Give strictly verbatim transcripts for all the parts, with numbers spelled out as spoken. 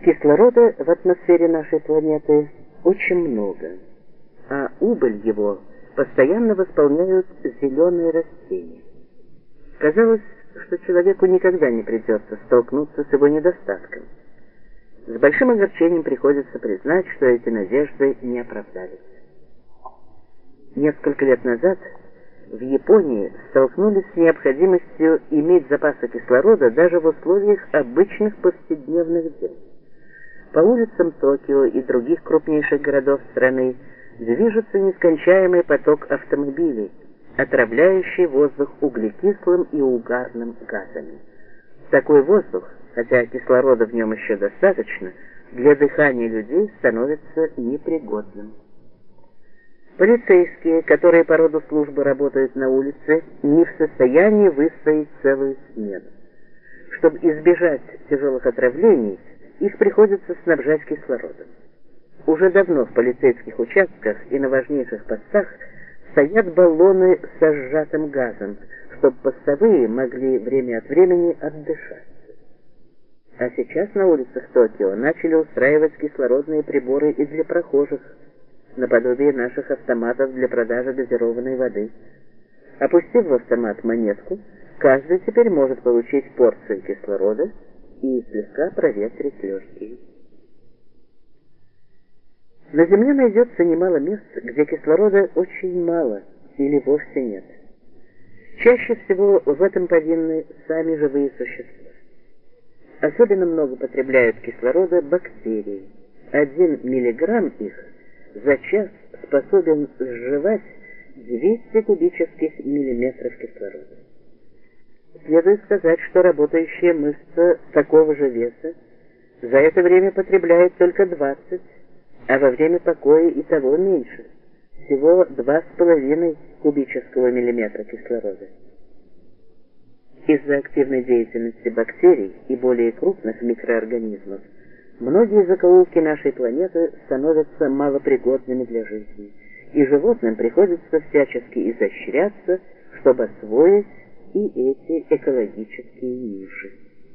Кислорода в атмосфере нашей планеты очень много, а убыль его постоянно восполняют зеленые растения. Казалось, что человеку никогда не придется столкнуться с его недостатком. С большим огорчением приходится признать, что эти надежды не оправдались. Несколько лет назад в Японии столкнулись с необходимостью иметь запасы кислорода даже в условиях обычных повседневных дел. По улицам Токио и других крупнейших городов страны движется нескончаемый поток автомобилей, отравляющий воздух углекислым и угарным газами. Такой воздух, хотя кислорода в нем еще достаточно, для дыхания людей становится непригодным. Полицейские, которые по роду службы работают на улице, не в состоянии выстроить целую смену. Чтобы избежать тяжелых отравлений, их приходится снабжать кислородом. Уже давно в полицейских участках и на важнейших постах стоят баллоны со сжатым газом, чтобы постовые могли время от времени отдышаться. А сейчас на улицах Токио начали устраивать кислородные приборы и для прохожих, наподобие наших автоматов для продажи газированной воды. Опустив в автомат монетку, каждый теперь может получить порцию кислорода и слегка проветрить легкие. На Земле найдется немало мест, где кислорода очень мало или вовсе нет. Чаще всего в этом повинны сами живые существа. Особенно много потребляют кислорода бактерии. Один миллиграмм их за час способен сживать двести кубических миллиметров кислорода. Следует сказать, что работающая мышца такого же веса за это время потребляет только двадцать, а во время покоя и того меньше, всего два с половиной кубического миллиметра кислорода. Из-за активной деятельности бактерий и более крупных микроорганизмов многие закоулки нашей планеты становятся малопригодными для жизни, и животным приходится всячески изощряться, чтобы освоить и эти экологические ниши.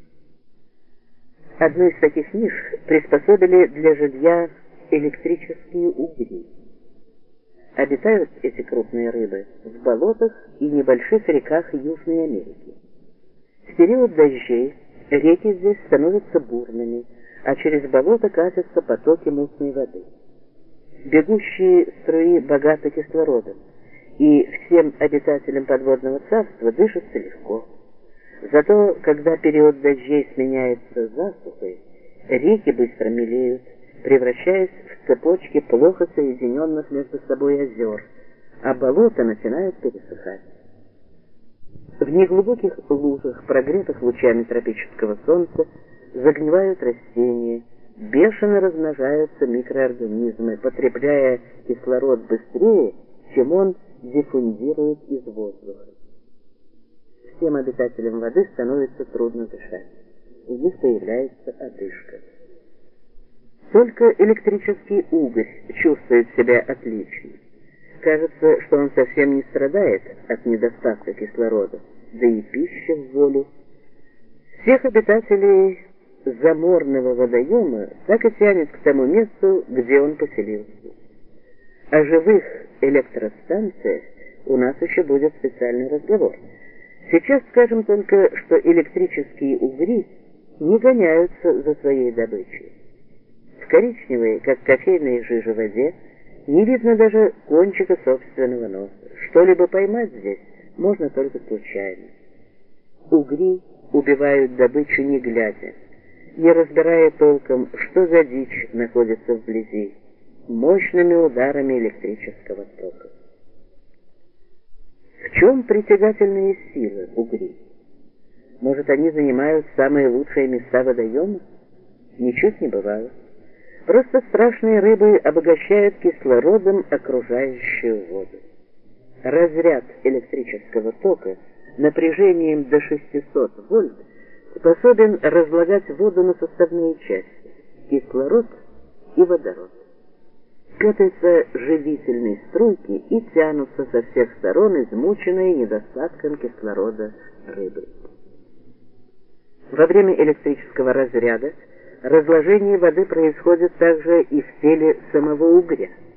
Одну из таких ниш приспособили для жилья электрические угри. Обитают эти крупные рыбы в болотах и небольших реках Южной Америки. В период дождей реки здесь становятся бурными, а через болото катятся потоки мутной воды. Бегущие струи богаты кислородом, и всем обитателям подводного царства дышится легко. Зато, когда период дождей сменяется засухой, реки быстро мелеют, превращаясь в цепочки плохо соединенных между собой озер, а болота начинают пересыхать. В неглубоких лужах, прогретых лучами тропического солнца, загнивают растения, бешено размножаются микроорганизмы, потребляя кислород быстрее, чем он диффундирует из воздуха. Всем обитателям воды становится трудно дышать. У них появляется одышка. Только электрический угорь чувствует себя отлично. Кажется, что он совсем не страдает от недостатка кислорода, да и пища в волю. Всех обитателей заморного водоема так и тянет к тому месту, где он поселился. О живых электростанциях у нас еще будет специальный разговор. Сейчас скажем только, что электрические угри не гоняются за своей добычей. В коричневой, как кофейная жижа, воде не видно даже кончика собственного носа. Что-либо поймать здесь можно только случайно. Угри убивают добычу не глядя, не разбирая толком, что за дичь находится вблизи, мощными ударами электрического тока. В чем притягательные силы угри? Может, они занимают самые лучшие места водоема? Ничуть не бывало. Просто страшные рыбы обогащают кислородом окружающую воду. Разряд электрического тока напряжением до шестисот вольт способен разлагать воду на составные части – кислород и водород. Катаются живительные струйки и тянутся со всех сторон измученные недостатком кислорода рыбы. Во время электрического разряда Разложение воды происходит также и в теле самого угря.